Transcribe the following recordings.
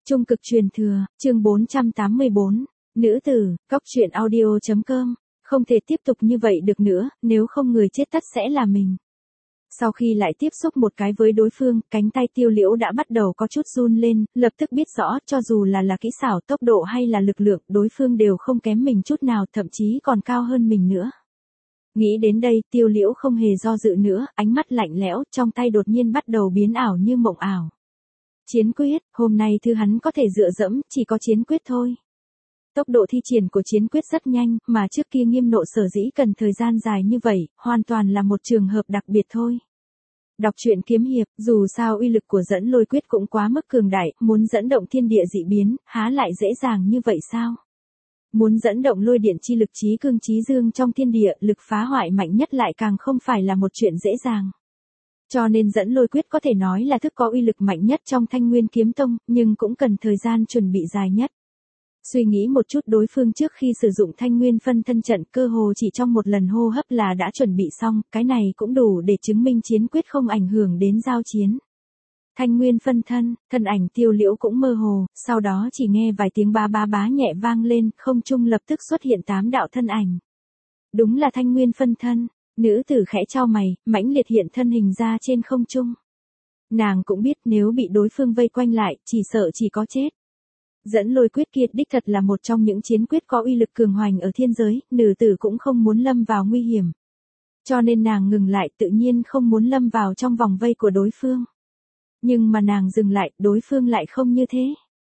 Trung cực truyền thừa, chương 484, nữ tử, góc truyện audio.com, không thể tiếp tục như vậy được nữa, nếu không người chết tất sẽ là mình. Sau khi lại tiếp xúc một cái với đối phương, cánh tay Tiêu Liễu đã bắt đầu có chút run lên, lập tức biết rõ cho dù là kỹ xảo, tốc độ hay là lực lượng, đối phương đều không kém mình chút nào, thậm chí còn cao hơn mình nữa. Nghĩ đến đây, Tiêu Liễu không hề do dự nữa, ánh mắt lạnh lẽo, trong tay đột nhiên bắt đầu biến ảo như mộng ảo. Chiến quyết, hôm nay thứ hắn có thể dựa dẫm, chỉ có chiến quyết thôi. Tốc độ thi triển của chiến quyết rất nhanh, mà trước kia Nghiêm Nộ sở dĩ cần thời gian dài như vậy, hoàn toàn là một trường hợp đặc biệt thôi. Đọc truyện kiếm hiệp, dù sao uy lực của dẫn lôi quyết cũng quá mức cường đại, muốn dẫn động thiên địa dị biến, há lại dễ dàng như vậy sao? Muốn dẫn động lôi điện chi lực chí cương chí dương trong thiên địa, lực phá hoại mạnh nhất lại càng không phải là một chuyện dễ dàng. Cho nên dẫn lôi quyết có thể nói là thức có uy lực mạnh nhất trong Thanh Nguyên Kiếm Tông, nhưng cũng cần thời gian chuẩn bị dài nhất. Suy nghĩ một chút, đối phương trước khi sử dụng Thanh Nguyên phân thân trận cơ hồ chỉ trong một lần hô hấp là đã chuẩn bị xong, cái này cũng đủ để chứng minh chiến quyết không ảnh hưởng đến giao chiến. Thanh Nguyên phân thân, thân ảnh Tiêu Liễu cũng mơ hồ, sau đó chỉ nghe vài tiếng ba ba bá nhẹ vang lên, không trung lập tức xuất hiện 8 đạo thân ảnh. Đúng là Thanh Nguyên phân thân. Nữ tử khẽ chau mày, mãnh liệt hiện thân hình ra trên không trung. Nàng cũng biết nếu bị đối phương vây quanh lại, chỉ sợ chỉ có chết. Dẫn lôi quyết kia đích thật là một trong những chiến quyết có uy lực cường hoành ở thiên giới, nữ tử cũng không muốn lâm vào nguy hiểm. Cho nên nàng ngừng lại, tự nhiên không muốn lâm vào trong vòng vây của đối phương. Nhưng mà nàng dừng lại, đối phương lại không như thế.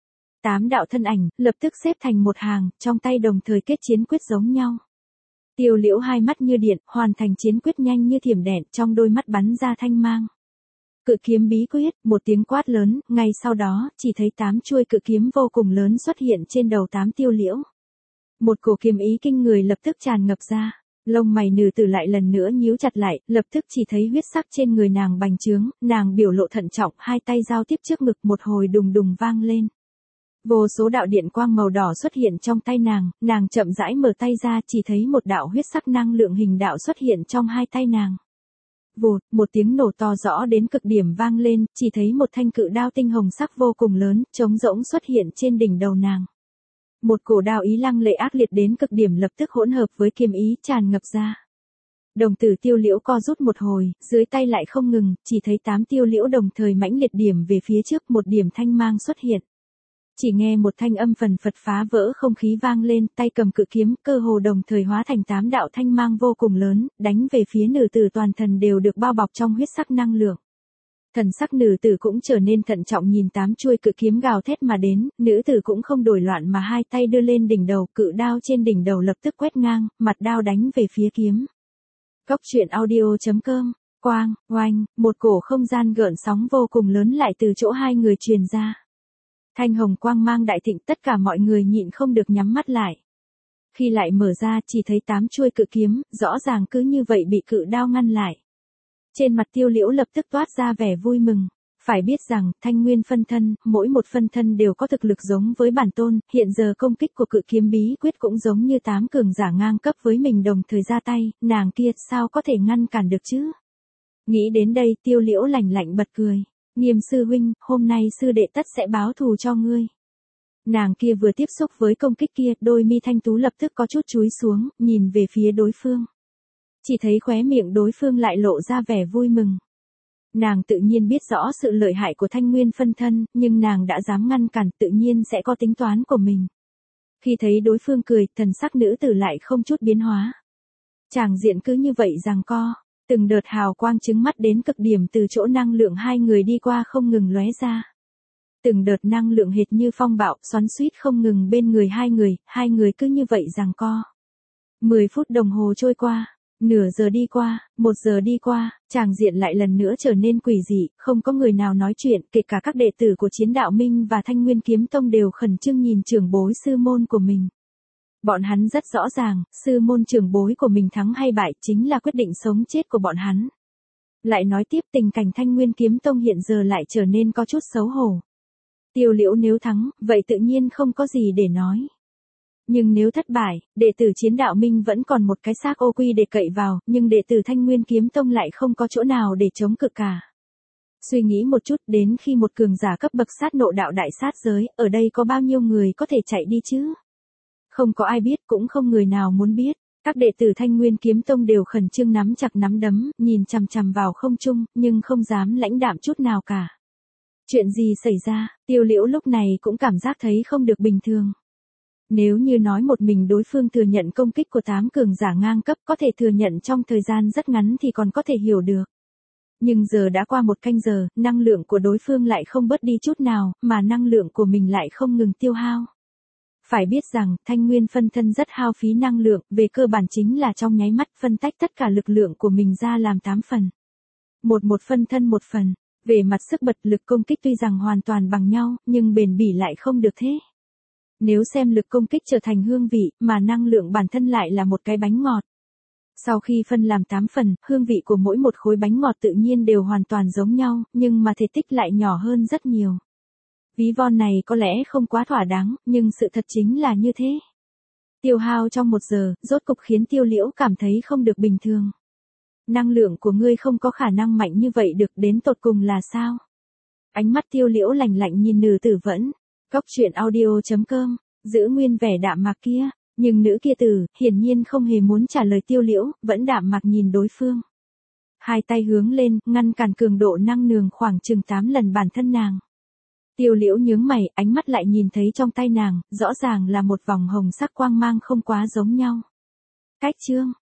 8 đạo thân ảnh, lập tức xếp thành một hàng, trong tay đồng thời kết chiến quyết giống nhau. Tiêu Liễu hai mắt như điện, hoàn thành chiến quyết nhanh như thiểm điện, trong đôi mắt bắn ra thanh mang. Cự kiếm bí quyết, một tiếng quát lớn, ngay sau đó, chỉ thấy 8 chuôi cự kiếm vô cùng lớn xuất hiện trên đầu 8 Tiêu Liễu. Một cổ kiếm ý kinh người lập tức tràn ngập ra, lông mày nữ tử lại lần nữa nhíu chặt lại, lập tức chỉ thấy huyết sắc trên người nàng bành trướng, nàng biểu lộ thận trọng, hai tay giao tiếp trước ngực, một hồi đùng đùng vang lên. Vô số đạo điện quang màu đỏ xuất hiện trong tay nàng chậm rãi mở tay ra, chỉ thấy một đạo huyết sắc năng lượng hình đạo xuất hiện trong hai tay nàng. Vụt, một tiếng nổ to rõ đến cực điểm vang lên, chỉ thấy một thanh cự đao tinh hồng sắc vô cùng lớn, trống rỗng xuất hiện trên đỉnh đầu nàng. Một cổ đao ý lăng lệ ác liệt đến cực điểm lập tức hỗn hợp với kiếm ý tràn ngập ra. Đồng tử Tiêu Liễu co rút một hồi, dưới tay lại không ngừng, chỉ thấy 8 Tiêu Liễu đồng thời mãnh liệt điểm về phía trước, một điểm thanh mang xuất hiện. Chỉ nghe một thanh âm phần phật phá vỡ không khí vang lên, tay cầm cự kiếm, cơ hồ đồng thời hóa thành 8 đạo thanh mang vô cùng lớn, đánh về phía nữ tử, toàn thân đều được bao bọc trong huyết sắc năng lượng. Thần sắc nữ tử cũng trở nên thận trọng, nhìn 8 chuôi cự kiếm gào thét mà đến, nữ tử cũng không đổi loạn mà hai tay đưa lên đỉnh đầu, cự đao trên đỉnh đầu lập tức quét ngang, mặt đao đánh về phía kiếm. Góc truyện audio.com, quang, oanh, một cổ không gian gợn sóng vô cùng lớn lại từ chỗ hai người truyền ra. Thanh hồng quang mang đại thịnh, tất cả mọi người nhịn không được nhắm mắt lại. Khi lại mở ra, chỉ thấy 8 chuôi cự kiếm, rõ ràng cứ như vậy bị cự đao ngăn lại. Trên mặt Tiêu Liễu lập tức toát ra vẻ vui mừng. Phải biết rằng, Thanh Nguyên phân thân, mỗi một phân thân đều có thực lực giống với bản tôn, hiện giờ công kích của cự kiếm bí quyết cũng giống như 8 cường giả ngang cấp với mình đồng thời ra tay, nàng kia sao có thể ngăn cản được chứ? Nghĩ đến đây, Tiêu Liễu lạnh lạnh bật cười. Nghiêm sư huynh, hôm nay sư đệ tất sẽ báo thù cho ngươi. Nàng kia vừa tiếp xúc với công kích kia, đôi mi thanh tú lập tức có chút chúi xuống, nhìn về phía đối phương. Chỉ thấy khóe miệng đối phương lại lộ ra vẻ vui mừng. Nàng tự nhiên biết rõ sự lợi hại của Thanh Nguyên phân thân, nhưng nàng đã dám ngăn cản, tự nhiên sẽ có tính toán của mình. Khi thấy đối phương cười, thần sắc nữ tử lại không chút biến hóa. Tràng diện cứ như vậy giằng co. Từng đợt hào quang chứng mắt đến cực điểm từ chỗ năng lượng hai người đi qua không ngừng lóe ra. Từng đợt năng lượng hệt như phong bạo, xoắn xuýt không ngừng bên người hai người cứ như vậy giằng co. 10 phút đồng hồ trôi qua, nửa giờ đi qua, 1 giờ đi qua, tràng diện lại lần nữa trở nên quỷ dị, không có người nào nói chuyện, kể cả các đệ tử của Chiến Đạo Minh và Thanh Nguyên Kiếm Tông đều khẩn trương nhìn trưởng bối sư môn của mình. Bọn hắn rất rõ ràng, sư môn trưởng bối của mình thắng hay bại chính là quyết định sống chết của bọn hắn. Lại nói tiếp, tình cảnh Thanh Nguyên Kiếm Tông hiện giờ lại trở nên có chút xấu hổ. Tiêu Liễu nếu thắng, vậy tự nhiên không có gì để nói. Nhưng nếu thất bại, đệ tử Chiến Đạo Minh vẫn còn một cái xác ô quy để cậy vào, nhưng đệ tử Thanh Nguyên Kiếm Tông lại không có chỗ nào để chống cự cả. Suy nghĩ một chút, đến khi một cường giả cấp bậc sát nộ đạo đại sát giới, ở đây có bao nhiêu người có thể chạy đi chứ? Không có ai biết, cũng không người nào muốn biết. Các đệ tử Thanh Nguyên Kiếm Tông đều khẩn trương nắm chặt nắm đấm, nhìn chằm chằm vào không trung, nhưng không dám lãnh đạm chút nào cả. Chuyện gì xảy ra? Tiêu Liễu lúc này cũng cảm giác thấy không được bình thường. Nếu như nói một mình đối phương thừa nhận công kích của 8 cường giả ngang cấp, có thể thừa nhận trong thời gian rất ngắn thì còn có thể hiểu được. Nhưng giờ đã qua 1 canh giờ, năng lượng của đối phương lại không bớt đi chút nào, mà năng lượng của mình lại không ngừng tiêu hao. Phải biết rằng, Thanh Nguyên phân thân rất hao phí năng lượng, về cơ bản chính là trong nháy mắt phân tách tất cả lực lượng của mình ra làm 8 phần. Một phân thân một phần. Về mặt sức bật, lực công kích tuy rằng hoàn toàn bằng nhau, nhưng bền bỉ lại không được thế. Nếu xem lực công kích trở thành hương vị, mà năng lượng bản thân lại là một cái bánh ngọt. Sau khi phân làm 8 phần, hương vị của mỗi một khối bánh ngọt tự nhiên đều hoàn toàn giống nhau, nhưng mà thể tích lại nhỏ hơn rất nhiều. Ví von này có lẽ không quá thỏa đáng, nhưng sự thật chính là như thế. Tiêu hao trong 1 giờ, rốt cục khiến Tiêu Liễu cảm thấy không được bình thường. Năng lượng của ngươi không có khả năng mạnh như vậy được, đến tột cùng là sao? Ánh mắt Tiêu Liễu lạnh lạnh nhìn nữ tử vẫn. Cóc truyện audio.com, giữ nguyên vẻ đạm mạc kia, nhưng nữ kia tử, hiển nhiên không hề muốn trả lời Tiêu Liễu, vẫn đạm mạc nhìn đối phương. Hai tay hướng lên, ngăn cản cường độ năng lượng khoảng chừng 8 lần bản thân nàng. Tiêu Liễu nhướng mày, ánh mắt lại nhìn thấy trong tay nàng, rõ ràng là một vòng hồng sắc quang mang không quá giống nhau. Cách chương